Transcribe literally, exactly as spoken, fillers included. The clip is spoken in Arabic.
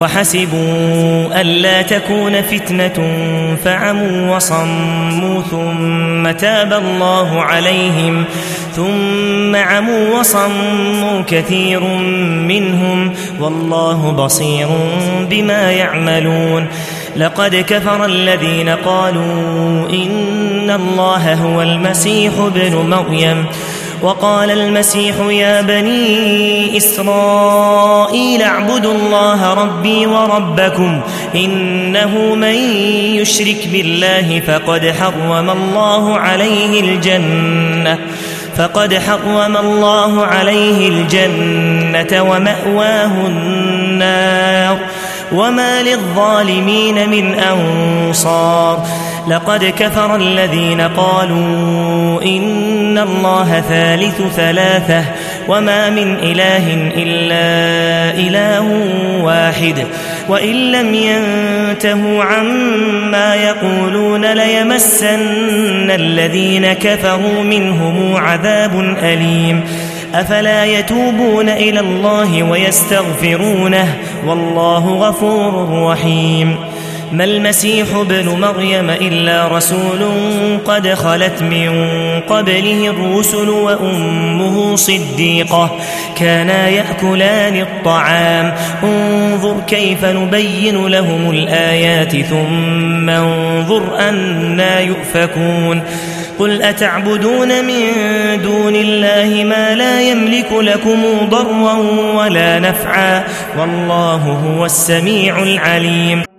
وحسبوا ألا تكون فتنة فعموا وصموا ثم تاب الله عليهم ثم عموا وصموا كثير منهم والله بصير بما يعملون. لقد كفر الذين قالوا إن الله هو المسيح ابن مريم وقال المسيح يا بني إسرائيل اعبدوا الله ربي وربكم إنه من يشرك بالله فقد حرم الله عليه الجنة فقد حرم الله عليه الجنة ومأواه النار وما للظالمين من أنصار. لقد كفر الذين قالوا إن الله ثالث ثلاثة وما من إله إلا إله واحد وإن لم ينتهوا عما يقولون ليمسن الذين كفروا منهم عذاب أليم. أفلا يتوبون إلى الله ويستغفرونه والله غفور رحيم. ما المسيح ابن مريم إلا رسول قد خلت من قبله الرسل وأمه صديقة كانا يأكلان الطعام انظر كيف نبين لهم الآيات ثم انظر أنا يؤفكون. قل أتعبدون من دون الله ما لا يملك لكم ضرا ولا نفعا والله هو السميع العليم.